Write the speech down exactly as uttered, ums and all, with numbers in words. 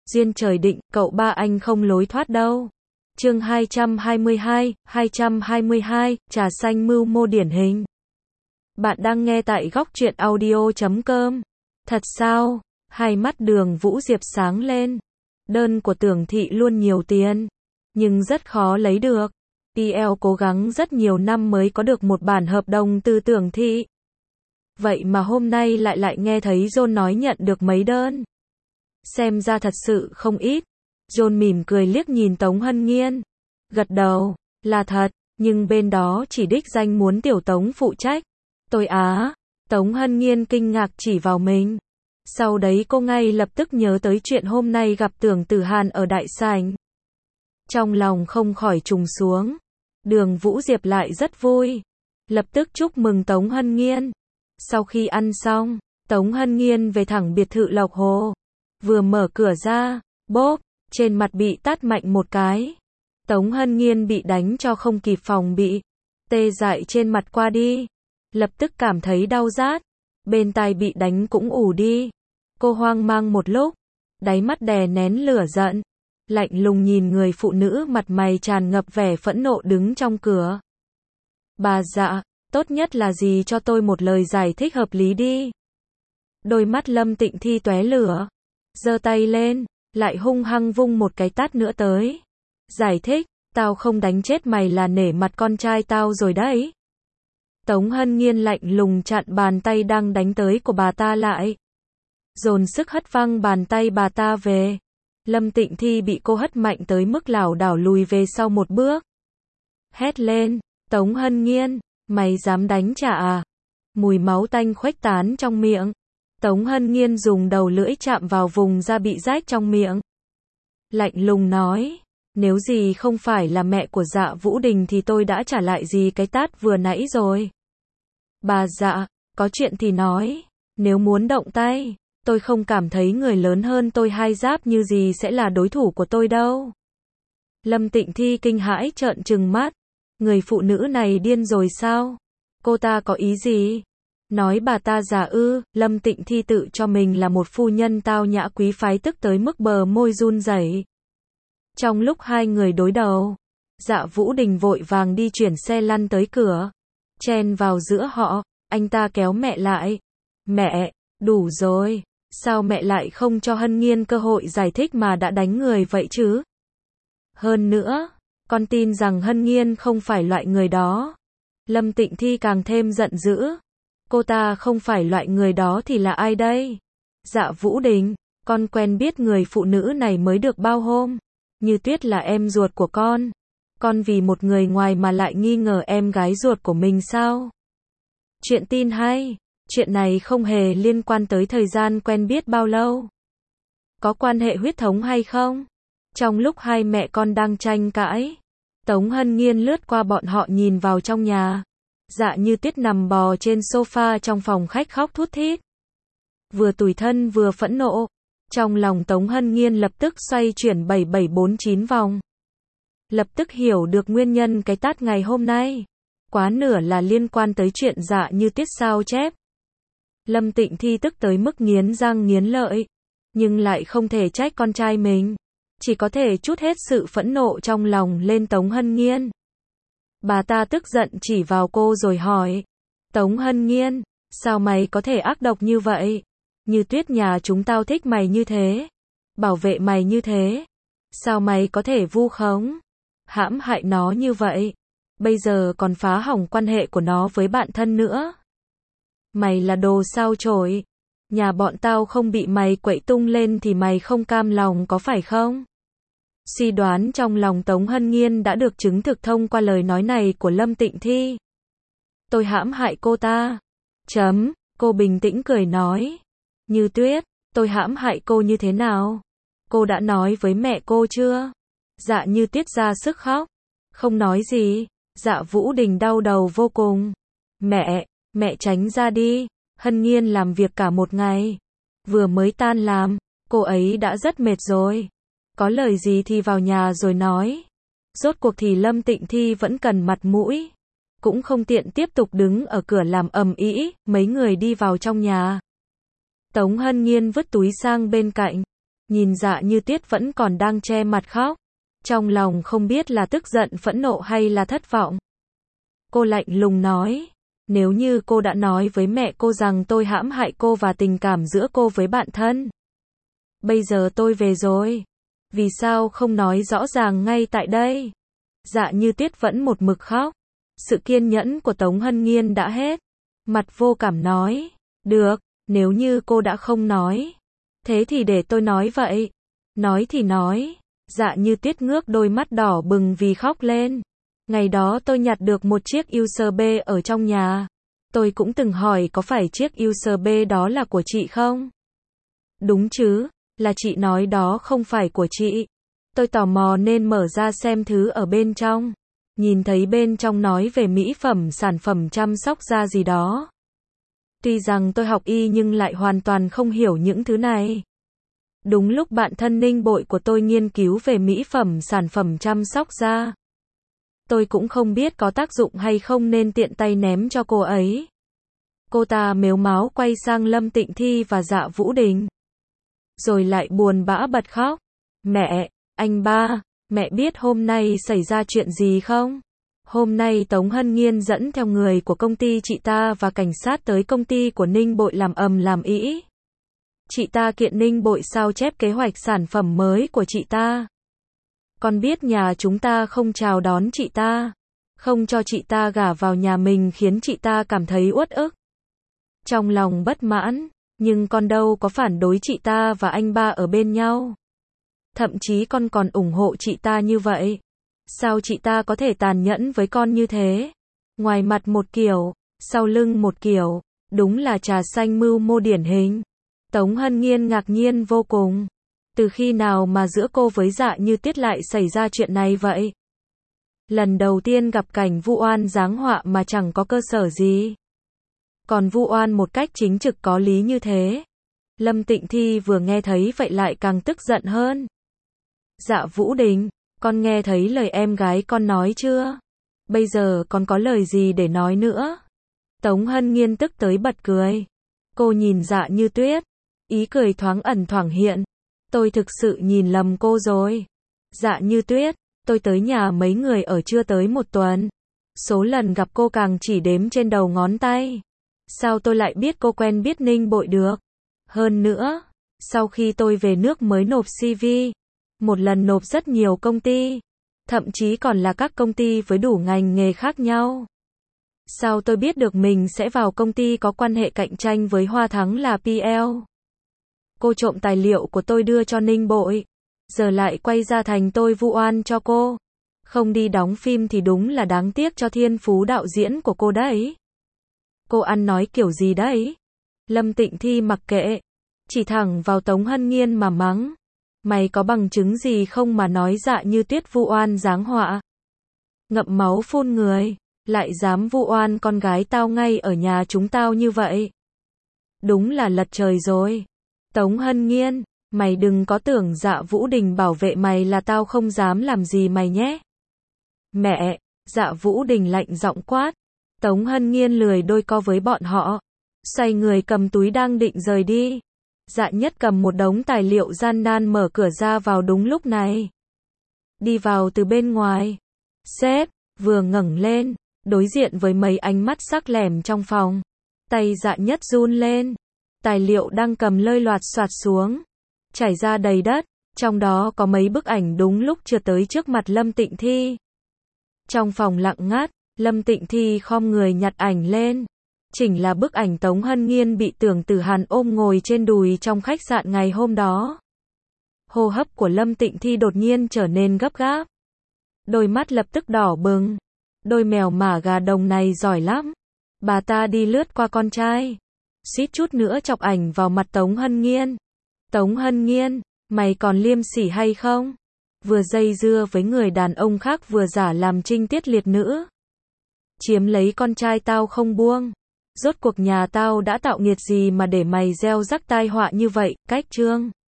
Duyên trời định, cậu ba anh không lối thoát đâu. Chương hai trăm hai mươi hai, hai trăm hai mươi hai, trà xanh mưu mô điển hình. Bạn đang nghe tại góc truyện audio chấm com. Thật sao? Hai mắt Đường Vũ Diệp sáng lên. Đơn của Tưởng Thị luôn nhiều tiền, nhưng rất khó lấy được. i eo cố gắng rất nhiều năm mới có được một bản hợp đồng từ Tưởng Thị. Vậy mà hôm nay lại lại nghe thấy John nói nhận được mấy đơn. Xem ra thật sự không ít. John mỉm cười liếc nhìn Tống Hân Nghiên. Gật đầu, là thật, nhưng bên đó chỉ đích danh muốn tiểu Tống phụ trách. Tôi á, Tống Hân Nghiên kinh ngạc chỉ vào mình. Sau đấy cô ngay lập tức nhớ tới chuyện hôm nay gặp Tưởng Tử Hàn ở đại sảnh. Trong lòng không khỏi trùng xuống. Đường Vũ Diệp lại rất vui. Lập tức chúc mừng Tống Hân Nghiên. Sau khi ăn xong, Tống Hân Nghiên về thẳng biệt thự Lộc Hồ. Vừa mở cửa ra, bốp, trên mặt bị tát mạnh một cái. Tống Hân Nghiên bị đánh cho không kịp phòng bị. Tê dại trên mặt qua đi. Lập tức cảm thấy đau rát. Bên tai bị đánh cũng ù đi. Cô hoang mang một lúc. Đáy mắt đè nén lửa giận. Lạnh lùng nhìn người phụ nữ mặt mày tràn ngập vẻ phẫn nộ đứng trong cửa. Bà dạ, tốt nhất là gì cho tôi một lời giải thích hợp lý đi. Đôi mắt Lâm Tịnh Thi tóe lửa. Giơ tay lên, lại hung hăng vung một cái tát nữa tới. Giải thích, tao không đánh chết mày là nể mặt con trai tao rồi đấy. Tống Hân Nghiên lạnh lùng chặn bàn tay đang đánh tới của bà ta lại. Dồn sức hất văng bàn tay bà ta về. Lâm Tịnh Thi bị cô hất mạnh tới mức lảo đảo lùi về sau một bước. Hét lên, Tống Hân Nghiên, mày dám đánh trả à? Mùi máu tanh khuếch tán trong miệng. Tống Hân Nghiên dùng đầu lưỡi chạm vào vùng da bị rách trong miệng. Lạnh lùng nói, nếu gì không phải là mẹ của Dạ Vũ Đình thì tôi đã trả lại gì cái tát vừa nãy rồi. Bà Dạ, có chuyện thì nói, nếu muốn động tay, tôi không cảm thấy người lớn hơn tôi hai giáp như gì sẽ là đối thủ của tôi đâu. Lâm Tịnh Thi kinh hãi trợn trừng mắt, người phụ nữ này điên rồi sao? Cô ta có ý gì? Nói bà ta già ư? Lâm Tịnh Thi tự cho mình là một phu nhân tao nhã quý phái tức tới mức bờ môi run rẩy. Trong lúc hai người đối đầu, Dạ Vũ Đình vội vàng đi chuyển xe lăn tới cửa, chen vào giữa họ, anh ta kéo mẹ lại. Mẹ, đủ rồi, sao mẹ lại không cho Hân Nghiên cơ hội giải thích mà đã đánh người vậy chứ? Hơn nữa, con tin rằng Hân Nghiên không phải loại người đó. Lâm Tịnh Thi càng thêm giận dữ. Cô ta không phải loại người đó thì là ai đây? Dạ Vũ Đình, con quen biết người phụ nữ này mới được bao hôm. Như Tuyết là em ruột của con. Con vì một người ngoài mà lại nghi ngờ em gái ruột của mình sao? Chuyện tin hay, chuyện này không hề liên quan tới thời gian quen biết bao lâu. Có quan hệ huyết thống hay không? Trong lúc hai mẹ con đang tranh cãi, Tống Hân Nghiên lướt qua bọn họ nhìn vào trong nhà. Dạ Như Tuyết nằm bò trên sofa trong phòng khách khóc thút thít. Vừa tủi thân vừa phẫn nộ. Trong lòng Tống Hân Nghiên lập tức xoay chuyển bảy bảy bốn chín vòng. Lập tức hiểu được nguyên nhân cái tát ngày hôm nay. Quá nửa là liên quan tới chuyện Dạ Như Tuyết sao chép. Lâm Tịnh Thi tức tới mức nghiến răng nghiến lợi. Nhưng lại không thể trách con trai mình. Chỉ có thể trút hết sự phẫn nộ trong lòng lên Tống Hân Nghiên. Bà ta tức giận chỉ vào cô rồi hỏi. Tống Hân Nghiên, sao mày có thể ác độc như vậy? Như Tuyết nhà chúng tao thích mày như thế. Bảo vệ mày như thế. Sao mày có thể vu khống? Hãm hại nó như vậy. Bây giờ còn phá hỏng quan hệ của nó với bạn thân nữa. Mày là đồ sao chổi. Nhà bọn tao không bị mày quậy tung lên thì mày không cam lòng có phải không? Suy đoán trong lòng Tống Hân Nghiên đã được chứng thực thông qua lời nói này của Lâm Tịnh Thi. Tôi hãm hại cô ta. Chấm, cô bình tĩnh cười nói. Như Tuyết, tôi hãm hại cô như thế nào? Cô đã nói với mẹ cô chưa? Dạ Như Tuyết ra sức khóc. Không nói gì. Dạ Vũ Đình đau đầu vô cùng. Mẹ, mẹ tránh ra đi. Hân Nghiên làm việc cả một ngày. Vừa mới tan làm, cô ấy đã rất mệt rồi. Có lời gì thì vào nhà rồi nói. Rốt cuộc thì Lâm Tịnh Thi vẫn cần mặt mũi. Cũng không tiện tiếp tục đứng ở cửa làm ầm ĩ, mấy người đi vào trong nhà. Tống Hân Nghiên vứt túi sang bên cạnh. nhìn Dạ Như Tuyết vẫn còn đang che mặt khóc. Trong lòng không biết là tức giận phẫn nộ hay là thất vọng. Cô lạnh lùng nói, nếu như cô đã nói với mẹ cô rằng tôi hãm hại cô và tình cảm giữa cô với bạn thân. Bây giờ tôi về rồi. Vì sao không nói rõ ràng ngay tại đây? Dạ Như Tuyết vẫn một mực khóc. Sự kiên nhẫn của Tống Hân Nghiên đã hết. Mặt vô cảm nói, được, nếu như cô đã không nói. Thế thì để tôi nói vậy. Nói thì nói. Dạ Như Tuyết ngước đôi mắt đỏ bừng vì khóc lên. Ngày đó tôi nhặt được một chiếc u ét bê ở trong nhà. Tôi cũng từng hỏi có phải chiếc u ét bê đó là của chị không? Đúng chứ, là chị nói đó không phải của chị. Tôi tò mò nên mở ra xem thứ ở bên trong. Nhìn thấy bên trong nói về mỹ phẩm sản phẩm chăm sóc da gì đó. Tuy rằng tôi học y nhưng lại hoàn toàn không hiểu những thứ này. Đúng lúc bạn thân Ninh Bội của tôi nghiên cứu về mỹ phẩm sản phẩm chăm sóc da. Tôi cũng không biết có tác dụng hay không nên tiện tay ném cho cô ấy. Cô ta mếu máo quay sang Lâm Tịnh Thi và Dạ Vũ Đình. Rồi lại buồn bã bật khóc. Mẹ, anh ba, mẹ biết hôm nay xảy ra chuyện gì không? Hôm nay Tống Hân Nghiên dẫn theo người của công ty chị ta và cảnh sát tới công ty của Ninh Bội làm ầm làm ĩ. Chị ta kiện Ninh Bội sao chép kế hoạch sản phẩm mới của chị ta. Con biết nhà chúng ta không chào đón chị ta, không cho chị ta gả vào nhà mình khiến chị ta cảm thấy uất ức. Trong lòng bất mãn, nhưng con đâu có phản đối chị ta và anh ba ở bên nhau. Thậm chí con còn ủng hộ chị ta như vậy. Sao chị ta có thể tàn nhẫn với con như thế? Ngoài mặt một kiểu, sau lưng một kiểu, đúng là trà xanh mưu mô điển hình. Tống Hân Nghiên ngạc nhiên vô cùng. Từ khi nào mà giữa cô với Dạ Như Tuyết lại xảy ra chuyện này vậy? Lần đầu tiên gặp cảnh vu oan giáng họa mà chẳng có cơ sở gì. Còn vu oan một cách chính trực có lý như thế. Lâm Tịnh Thi vừa nghe thấy vậy lại càng tức giận hơn. Dạ Vũ Đình, con nghe thấy lời em gái con nói chưa? Bây giờ con có lời gì để nói nữa? Tống Hân Nghiên tức tới bật cười. Cô nhìn Dạ Như Tuyết. Ý cười thoáng ẩn thoảng hiện. Tôi thực sự nhìn lầm cô rồi. Dạ Như Tuyết, tôi tới nhà mấy người ở chưa tới một tuần. Số lần gặp cô càng chỉ đếm trên đầu ngón tay. Sao tôi lại biết cô quen biết Ninh Bội được? Hơn nữa, sau khi tôi về nước mới nộp xê vê. Một lần nộp rất nhiều công ty. Thậm chí còn là các công ty với đủ ngành nghề khác nhau. Sao tôi biết được mình sẽ vào công ty có quan hệ cạnh tranh với Hoa Thắng là pê lờ? Cô trộm tài liệu của tôi đưa cho Ninh Bội. Giờ lại quay ra thành tôi vu oan cho cô. Không đi đóng phim thì đúng là đáng tiếc cho thiên phú đạo diễn của cô đấy. Cô ăn nói kiểu gì đấy? Lâm Tịnh Thi mặc kệ. Chỉ thẳng vào Tống Hân Nghiên mà mắng. Mày có bằng chứng gì không mà nói Dạ Như Tuyết vu oan giáng họa? Ngậm máu phun người. Lại dám vu oan con gái tao ngay ở nhà chúng tao như vậy. Đúng là lật trời rồi. Tống Hân Nghiên, mày đừng có tưởng Dạ Vũ Đình bảo vệ mày là tao không dám làm gì mày nhé. Mẹ, Dạ Vũ Đình lạnh giọng quát. Tống Hân Nghiên lười đôi co với bọn họ. Xoay người cầm túi đang định rời đi. Dạ Nhất cầm một đống tài liệu gian nan mở cửa ra vào đúng lúc này. Đi vào từ bên ngoài. Sếp, vừa ngẩng lên, đối diện với mấy ánh mắt sắc lẻm trong phòng. Tay Dạ Nhất run lên. Tài liệu đang cầm lơi loạt xoạt xuống. Chảy ra đầy đất. Trong đó có mấy bức ảnh đúng lúc trượt tới trước mặt Lâm Tịnh Thi. Trong phòng lặng ngắt, Lâm Tịnh Thi khom người nhặt ảnh lên. Chỉnh là bức ảnh Tống Hân Nghiên bị Tưởng Tử Hàn ôm ngồi trên đùi trong khách sạn ngày hôm đó. Hô hấp của Lâm Tịnh Thi đột nhiên trở nên gấp gáp. Đôi mắt lập tức đỏ bừng. Đôi mèo mả gà đồng này giỏi lắm. Bà ta đi lướt qua con trai. Suýt chút nữa chọc ảnh vào mặt Tống Hân Nghiên. Tống Hân Nghiên, mày còn liêm sỉ hay không? Vừa dây dưa với người đàn ông khác vừa giả làm trinh tiết liệt nữ. Chiếm lấy con trai tao không buông. Rốt cuộc nhà tao đã tạo nghiệt gì mà để mày gieo rắc tai họa như vậy, cách trương.